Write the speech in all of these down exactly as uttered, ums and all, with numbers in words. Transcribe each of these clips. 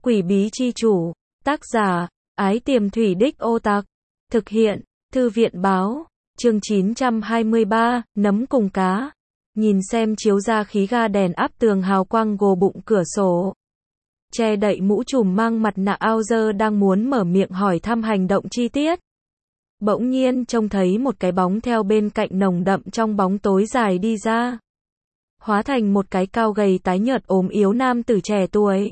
Quỷ bí chi chủ, tác giả, Ái Tiềm Thủy Đích Ô Tặc, thực hiện, Thư viện báo, chương chín trăm hai mươi ba, nấm cùng cá. Nhìn xem chiếu ra khí ga đèn áp tường hào quang gồ bụng cửa sổ. Che đậy mũ trùm mang mặt nạ Auger đang muốn mở miệng hỏi thăm hành động chi tiết. Bỗng nhiên trông thấy một cái bóng theo bên cạnh nồng đậm trong bóng tối dài đi ra. Hóa thành một cái cao gầy tái nhợt ốm yếu nam tử trẻ tuổi.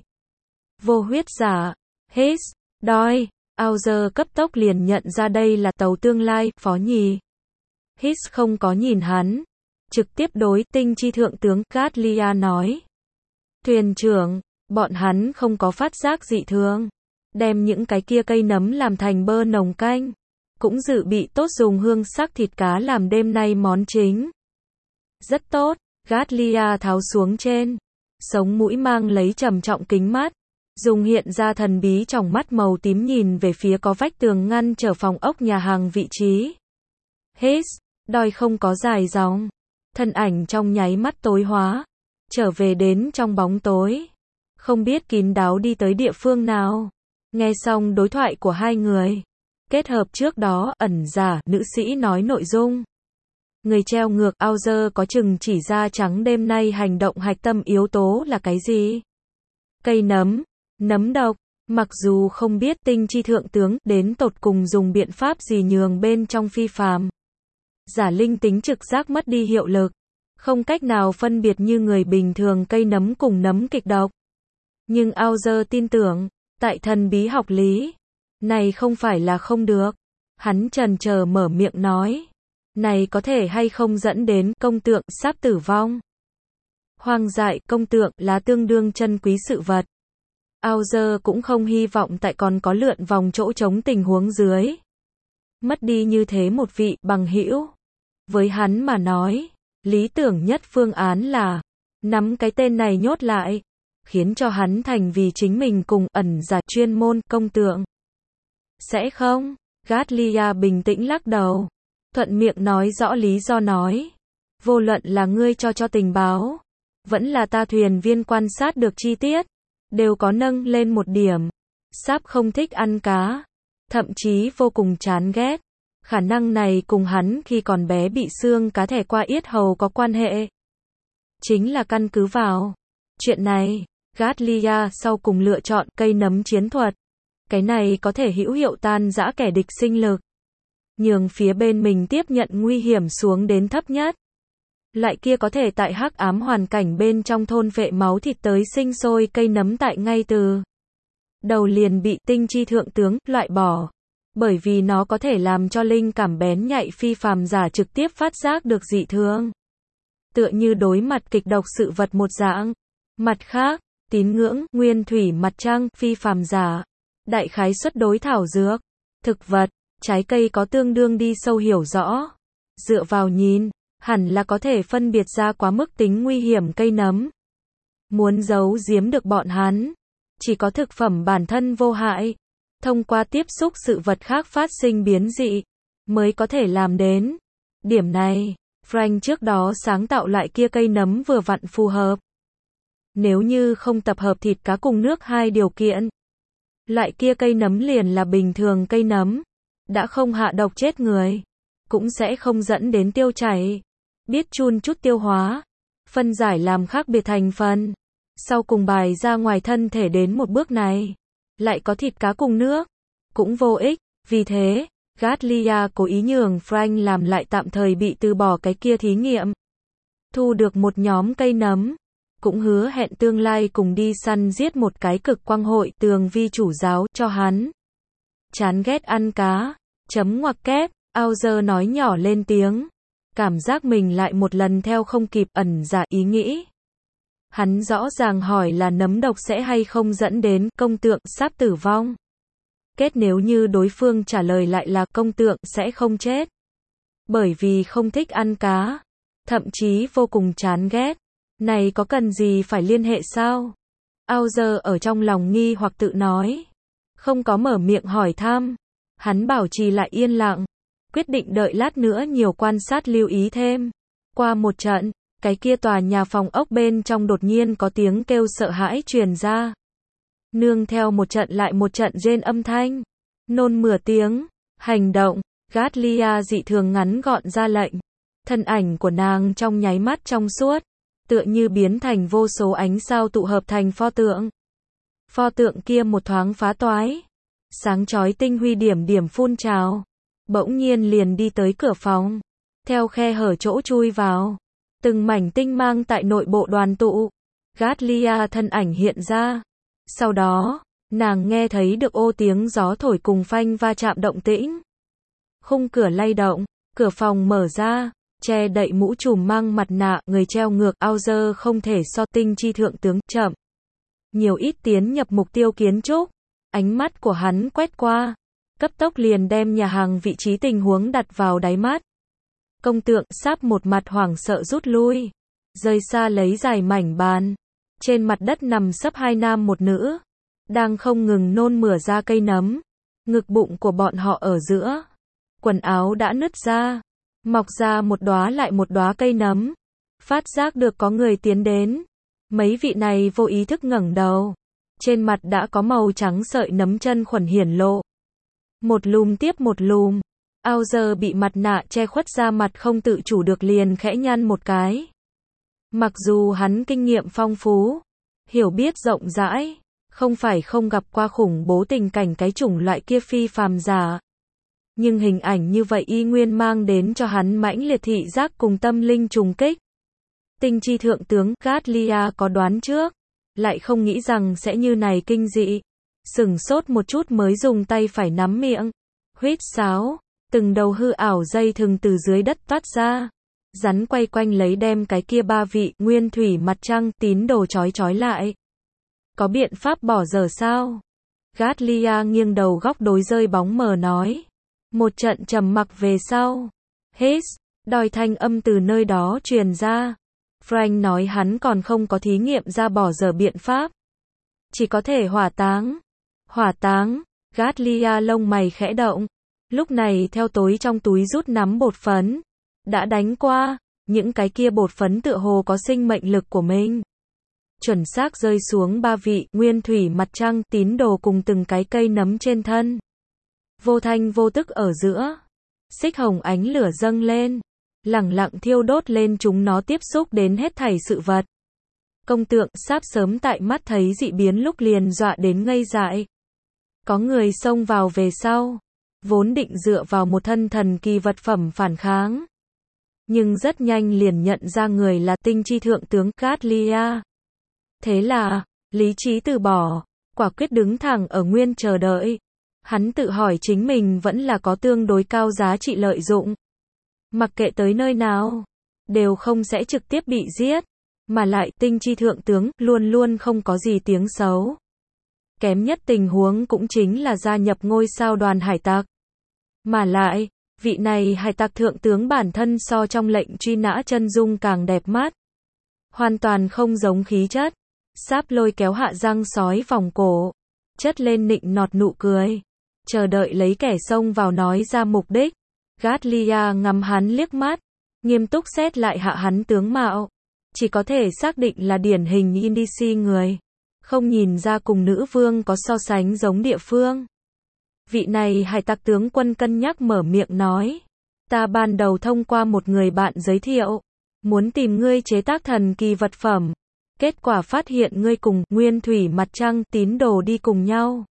Vô huyết giả, Hít, đói, Auger cấp tốc liền nhận ra đây là tàu tương lai, phó nhì. Hít không có nhìn hắn. Trực tiếp đối tinh chi thượng tướng Gatlia nói. Thuyền trưởng, bọn hắn không có phát giác dị thường. Đem những cái kia cây nấm làm thành bơ nồng canh. Cũng dự bị tốt dùng hương sắc thịt cá làm đêm nay món chính. Rất tốt, Gatlia tháo xuống trên. Sống mũi mang lấy trầm trọng kính mắt. Dùng hiện ra thần bí trong mắt màu tím nhìn về phía có vách tường ngăn trở phòng ốc nhà hàng vị trí. Hít, đòi không có dài dòng. Thân ảnh trong nháy mắt tối hóa. Trở về đến trong bóng tối. Không biết kín đáo đi tới địa phương nào. Nghe xong đối thoại của hai người. Kết hợp trước đó, ẩn giả, nữ sĩ nói nội dung. Người treo ngược Auger có chừng chỉ ra trắng đêm nay hành động hạch tâm yếu tố là cái gì? Cây nấm, nấm độc, mặc dù không biết tinh chi thượng tướng đến tột cùng dùng biện pháp gì nhường bên trong phi phàm. Giả linh tính trực giác mất đi hiệu lực. Không cách nào phân biệt như người bình thường cây nấm cùng nấm kịch độc. Nhưng Auger tin tưởng, tại thần bí học lý. Này không phải là không được. Hắn chần chờ mở miệng nói. Này có thể hay không dẫn đến công tượng sắp tử vong. Hoang dại công tượng là tương đương chân quý sự vật. Auger cũng không hy vọng tại còn có lượn vòng chỗ trống tình huống dưới. Mất đi như thế một vị bằng hữu. Với hắn mà nói, lý tưởng nhất phương án là nắm cái tên này nhốt lại, khiến cho hắn thành vì chính mình cùng ẩn giả chuyên môn công tượng. Sẽ không, Gatlia bình tĩnh lắc đầu. Thuận miệng nói rõ lý do nói. Vô luận là ngươi cho cho tình báo, vẫn là ta thuyền viên quan sát được chi tiết, đều có nâng lên một điểm. Sáp không thích ăn cá, thậm chí vô cùng chán ghét. Khả năng này cùng hắn khi còn bé bị xương cá thẻ qua yết hầu có quan hệ. Chính là căn cứ vào chuyện này, Gatlia sau cùng lựa chọn cây nấm chiến thuật. Cái này có thể hữu hiệu tan rã kẻ địch sinh lực. Nhường phía bên mình tiếp nhận nguy hiểm xuống đến thấp nhất. Lại kia có thể tại hắc ám hoàn cảnh bên trong thôn vệ máu thịt tới sinh sôi cây nấm tại ngay từ đầu liền bị tinh chi thượng tướng loại bỏ. Bởi vì nó có thể làm cho linh cảm bén nhạy phi phàm giả trực tiếp phát giác được dị thường. Tựa như đối mặt kịch độc sự vật một dạng. Mặt khác, tín ngưỡng, nguyên thủy mặt trăng, phi phàm giả. Đại khái suất đối thảo dược, thực vật, trái cây có tương đương đi sâu hiểu rõ. Dựa vào nhìn, hẳn là có thể phân biệt ra quá mức tính nguy hiểm cây nấm. Muốn giấu giếm được bọn hắn, chỉ có thực phẩm bản thân vô hại. Thông qua tiếp xúc sự vật khác phát sinh biến dị, mới có thể làm đến. Điểm này, Frank trước đó sáng tạo lại kia cây nấm vừa vặn phù hợp. Nếu như không tập hợp thịt cá cùng nước hai điều kiện, lại kia cây nấm liền là bình thường cây nấm. Đã không hạ độc chết người, cũng sẽ không dẫn đến tiêu chảy. Biết chun chút tiêu hóa, phân giải làm khác biệt thành phần. Sau cùng bài ra ngoài thân thể đến một bước này. Lại có thịt cá cùng nước, cũng vô ích. Vì thế, Gatlia cố ý nhường Frank làm lại tạm thời bị từ bỏ cái kia thí nghiệm. Thu được một nhóm cây nấm, cũng hứa hẹn tương lai cùng đi săn giết một cái cực quang hội tường vi chủ giáo cho hắn. Chán ghét ăn cá, chấm ngoặc kép, Auger nói nhỏ lên tiếng. Cảm giác mình lại một lần theo không kịp ẩn giả ý nghĩ. Hắn rõ ràng hỏi là nấm độc sẽ hay không dẫn đến công tượng sắp tử vong. Kết nếu như đối phương trả lời lại là công tượng sẽ không chết. Bởi vì không thích ăn cá. Thậm chí vô cùng chán ghét. Này có cần gì phải liên hệ sao? Auger ở trong lòng nghi hoặc tự nói. Không có mở miệng hỏi thăm. Hắn bảo trì lại yên lặng. Quyết định đợi lát nữa nhiều quan sát lưu ý thêm. Qua một trận, cái kia tòa nhà phòng ốc bên trong đột nhiên có tiếng kêu sợ hãi truyền ra. Nương theo một trận lại một trận rên âm thanh, nôn mửa tiếng, hành động, Gatlia dị thường ngắn gọn ra lệnh. Thân ảnh của nàng trong nháy mắt trong suốt, tựa như biến thành vô số ánh sao tụ hợp thành pho tượng. Pho tượng kia một thoáng phá toái, sáng chói tinh huy điểm điểm phun trào, bỗng nhiên liền đi tới cửa phòng, theo khe hở chỗ chui vào, từng mảnh tinh mang tại nội bộ đoàn tụ. Gatlia thân ảnh hiện ra, sau đó, nàng nghe thấy được ô tiếng gió thổi cùng phanh va chạm động tĩnh. Khung cửa lay động, cửa phòng mở ra, che đậy mũ trùm mang mặt nạ, người treo ngược Auger không thể so tinh chi thượng tướng chậm. Nhiều ít tiến nhập mục tiêu kiến trúc, ánh mắt của hắn quét qua, cấp tốc liền đem nhà hàng vị trí tình huống đặt vào đáy mắt. Công tượng sáp một mặt hoảng sợ rút lui, rời xa lấy dài mảnh bàn. Trên mặt đất nằm sấp hai nam một nữ, đang không ngừng nôn mửa ra cây nấm. Ngực bụng của bọn họ ở giữa, quần áo đã nứt ra, mọc ra một đóa lại một đóa cây nấm. Phát giác được có người tiến đến, mấy vị này vô ý thức ngẩng đầu, trên mặt đã có màu trắng sợi nấm chân khuẩn hiển lộ. Một lùm tiếp một lùm, Auger bị mặt nạ che khuất ra mặt không tự chủ được liền khẽ nhăn một cái. Mặc dù hắn kinh nghiệm phong phú, hiểu biết rộng rãi, không phải không gặp qua khủng bố tình cảnh cái chủng loại kia phi phàm giả. Nhưng hình ảnh như vậy y nguyên mang đến cho hắn mãnh liệt thị giác cùng tâm linh trùng kích. Tinh chi thượng tướng Gatlia có đoán trước, lại không nghĩ rằng sẽ như này kinh dị. Sửng sốt một chút mới dùng tay phải nắm miệng, huýt sáo, từng đầu hư ảo dây thừng từ dưới đất toát ra. Rắn quay quanh lấy đem cái kia ba vị nguyên thủy mặt trăng tín đồ trói trói lại. Có biện pháp bỏ dở sao? Gatlia nghiêng đầu góc đối rơi bóng mờ nói. Một trận trầm mặc về sau, hiss, đòi thanh âm từ nơi đó truyền ra. Frank nói hắn còn không có thí nghiệm ra bỏ dở biện pháp, chỉ có thể hỏa táng. Hỏa táng, Gatlia lông mày khẽ động, lúc này theo tối trong túi rút nắm bột phấn. Đã đánh qua, những cái kia bột phấn tựa hồ có sinh mệnh lực của mình. Chuẩn xác rơi xuống ba vị nguyên thủy mặt trăng tín đồ cùng từng cái cây nấm trên thân. Vô thanh vô tức ở giữa, xích hồng ánh lửa dâng lên, lẳng lặng thiêu đốt lên chúng nó tiếp xúc đến hết thảy sự vật. Công tượng sáp sớm tại mắt thấy dị biến lúc liền dọa đến ngây dại. Có người xông vào về sau, vốn định dựa vào một thân thần kỳ vật phẩm phản kháng. Nhưng rất nhanh liền nhận ra người là tinh chi thượng tướng Gatlia. Thế là, lý trí từ bỏ, quả quyết đứng thẳng ở nguyên chờ đợi. Hắn tự hỏi chính mình vẫn là có tương đối cao giá trị lợi dụng. Mặc kệ tới nơi nào, đều không sẽ trực tiếp bị giết. Mà lại tinh chi thượng tướng luôn luôn không có gì tiếng xấu. Kém nhất tình huống cũng chính là gia nhập ngôi sao đoàn hải tặc. Mà lại, vị này hải tặc thượng tướng bản thân so trong lệnh truy nã chân dung càng đẹp mắt. Hoàn toàn không giống khí chất. Sáp lôi kéo hạ răng sói vòng cổ, chất lên nịnh nọt nụ cười, chờ đợi lấy kẻ xông vào nói ra mục đích. Gatlia ngắm hắn liếc mắt, nghiêm túc xét lại hạ hắn tướng mạo, chỉ có thể xác định là điển hình Indici người, không nhìn ra cùng nữ vương có so sánh giống địa phương. Vị này hải tặc tướng quân cân nhắc mở miệng nói, ta ban đầu thông qua một người bạn giới thiệu, muốn tìm ngươi chế tác thần kỳ vật phẩm. Kết quả phát hiện ngươi cùng nguyên thủy mặt trăng tín đồ đi cùng nhau.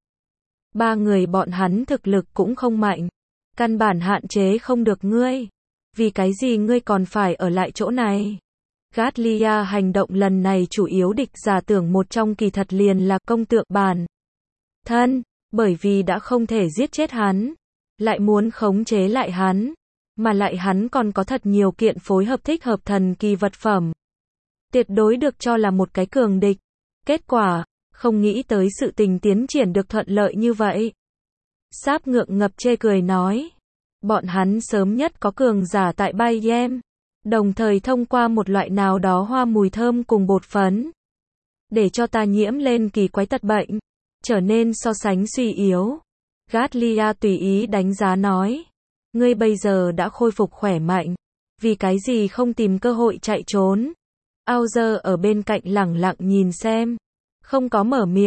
Ba người bọn hắn thực lực cũng không mạnh, căn bản hạn chế không được ngươi. Vì cái gì ngươi còn phải ở lại chỗ này? Gatlia hành động lần này chủ yếu địch giả tưởng một trong kỳ thật liền là công tượng bản thân, bởi vì đã không thể giết chết hắn, lại muốn khống chế lại hắn, mà lại hắn còn có thật nhiều kiện phối hợp thích hợp thần kỳ vật phẩm. Tuyệt đối được cho là một cái cường địch. Kết quả, không nghĩ tới sự tình tiến triển được thuận lợi như vậy. Sáp ngượng ngập chê cười nói. Bọn hắn sớm nhất có cường giả tại Bayem, đồng thời thông qua một loại nào đó hoa mùi thơm cùng bột phấn, để cho ta nhiễm lên kỳ quái tật bệnh, trở nên so sánh suy yếu. Gatlia tùy ý đánh giá nói. Ngươi bây giờ đã khôi phục khỏe mạnh, vì cái gì không tìm cơ hội chạy trốn? Auger ở bên cạnh lẳng lặng nhìn xem, không có mở miệng,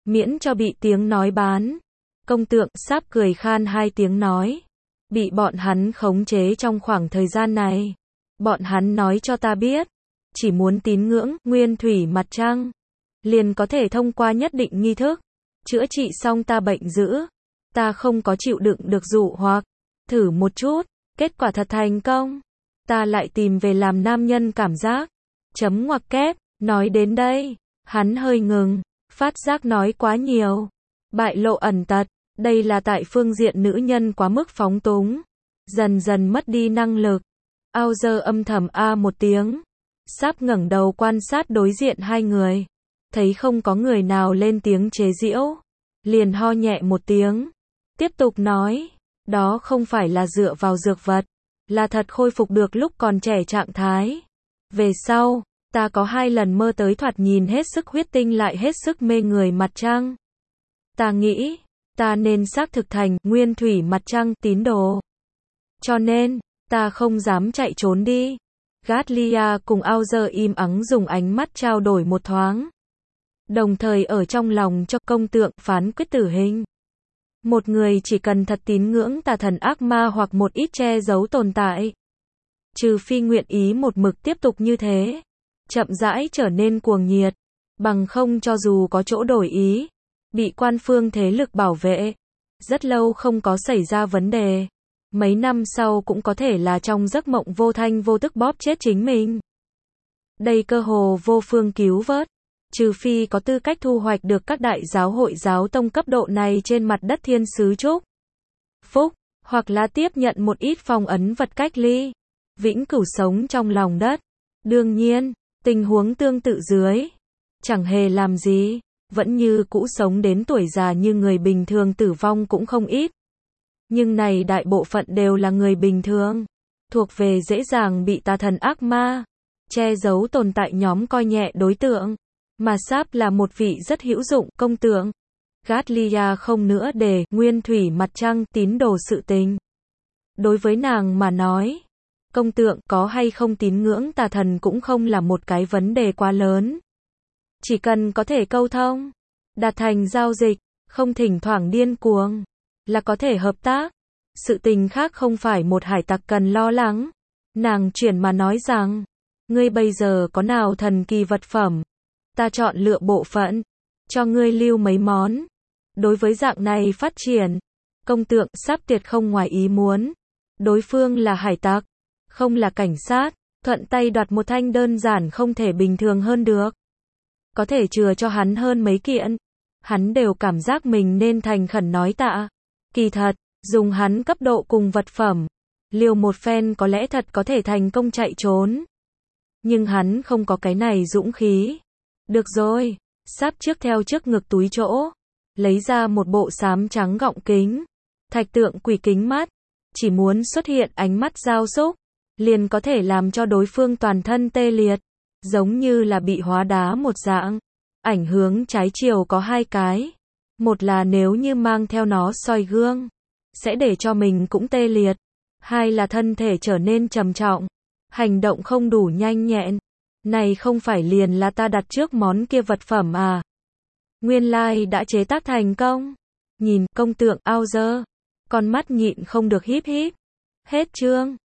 miễn cho bị tiếng nói bán. Công tượng Sáp cười khan hai tiếng nói. Bị bọn hắn khống chế trong khoảng thời gian này. Bọn hắn nói cho ta biết. Chỉ muốn tín ngưỡng, nguyên thủy mặt trăng. Liền có thể thông qua nhất định nghi thức. Chữa trị xong ta bệnh dữ. Ta không có chịu đựng được dụ hoặc. Thử một chút. Kết quả thật thành công. Ta lại tìm về làm nam nhân cảm giác. Chấm ngoặc kép. Nói đến đây. Hắn hơi ngừng. Phát giác nói quá nhiều. Bại lộ ẩn tật. Đây là tại phương diện nữ nhân quá mức phóng túng. Dần dần mất đi năng lực. Ao dơ âm thầm a một tiếng. Sáp ngẩng đầu quan sát đối diện hai người. Thấy không có người nào lên tiếng chế giễu. Liền ho nhẹ một tiếng. Tiếp tục nói. Đó không phải là dựa vào dược vật. Là thật khôi phục được lúc còn trẻ trạng thái. Về sau, ta có hai lần mơ tới thoạt nhìn hết sức huyết tinh lại hết sức mê người mặt trăng. Ta nghĩ, ta nên xác thực thành nguyên thủy mặt trăng tín đồ. Cho nên, ta không dám chạy trốn đi. Gatlia cùng Auger im ắng dùng ánh mắt trao đổi một thoáng. Đồng thời ở trong lòng cho công tượng phán quyết tử hình. Một người chỉ cần thật tín ngưỡng tà thần ác ma hoặc một ít che giấu tồn tại. Trừ phi nguyện ý một mực tiếp tục như thế. Chậm rãi trở nên cuồng nhiệt. Bằng không cho dù có chỗ đổi ý. Bị quan phương thế lực bảo vệ. Rất lâu không có xảy ra vấn đề. Mấy năm sau cũng có thể là trong giấc mộng vô thanh vô tức bóp chết chính mình. Đây cơ hồ vô phương cứu vớt. Trừ phi có tư cách thu hoạch được các đại giáo hội giáo tông cấp độ này trên mặt đất thiên sứ trúc. Phúc, hoặc là tiếp nhận một ít phong ấn vật cách ly. Vĩnh cửu sống trong lòng đất. Đương nhiên, tình huống tương tự dưới. Chẳng hề làm gì. Vẫn như cũ sống đến tuổi già như người bình thường tử vong cũng không ít. Nhưng này đại bộ phận đều là người bình thường. Thuộc về dễ dàng bị tà thần ác ma. Che giấu tồn tại nhóm coi nhẹ đối tượng. Mà Sáp là một vị rất hữu dụng công tượng. Gatlia không nữa để nguyên thủy mặt trăng tín đồ sự tình. Đối với nàng mà nói. Công tượng có hay không tín ngưỡng tà thần cũng không là một cái vấn đề quá lớn. Chỉ cần có thể câu thông, đạt thành giao dịch, không thỉnh thoảng điên cuồng, là có thể hợp tác. Sự tình khác không phải một hải tặc cần lo lắng. Nàng chuyển mà nói rằng, ngươi bây giờ có nào thần kỳ vật phẩm, ta chọn lựa bộ phận, cho ngươi lưu mấy món. Đối với dạng này phát triển, công tượng Sáp tuyệt không ngoài ý muốn. Đối phương là hải tặc, không là cảnh sát, thuận tay đoạt một thanh đơn giản không thể bình thường hơn được. Có thể chừa cho hắn hơn mấy kiện. Hắn đều cảm giác mình nên thành khẩn nói tạ. Kỳ thật, dùng hắn cấp độ cùng vật phẩm. Liều một phen có lẽ thật có thể thành công chạy trốn. Nhưng hắn không có cái này dũng khí. Được rồi. Sáp trước theo trước ngực túi chỗ. Lấy ra một bộ xám trắng gọng kính. Thạch tượng quỷ kính mắt. Chỉ muốn xuất hiện ánh mắt giao xúc. Liền có thể làm cho đối phương toàn thân tê liệt. Giống như là bị hóa đá một dạng. Ảnh hướng trái chiều có hai cái. Một là nếu như mang theo nó soi gương. Sẽ để cho mình cũng tê liệt. Hai là thân thể trở nên trầm trọng. Hành động không đủ nhanh nhẹn. Này không phải liền là ta đặt trước món kia vật phẩm à. Nguyên lai like đã chế tác thành công. Nhìn công tượng Auger. Con mắt nhịn không được híp híp. Hết chương.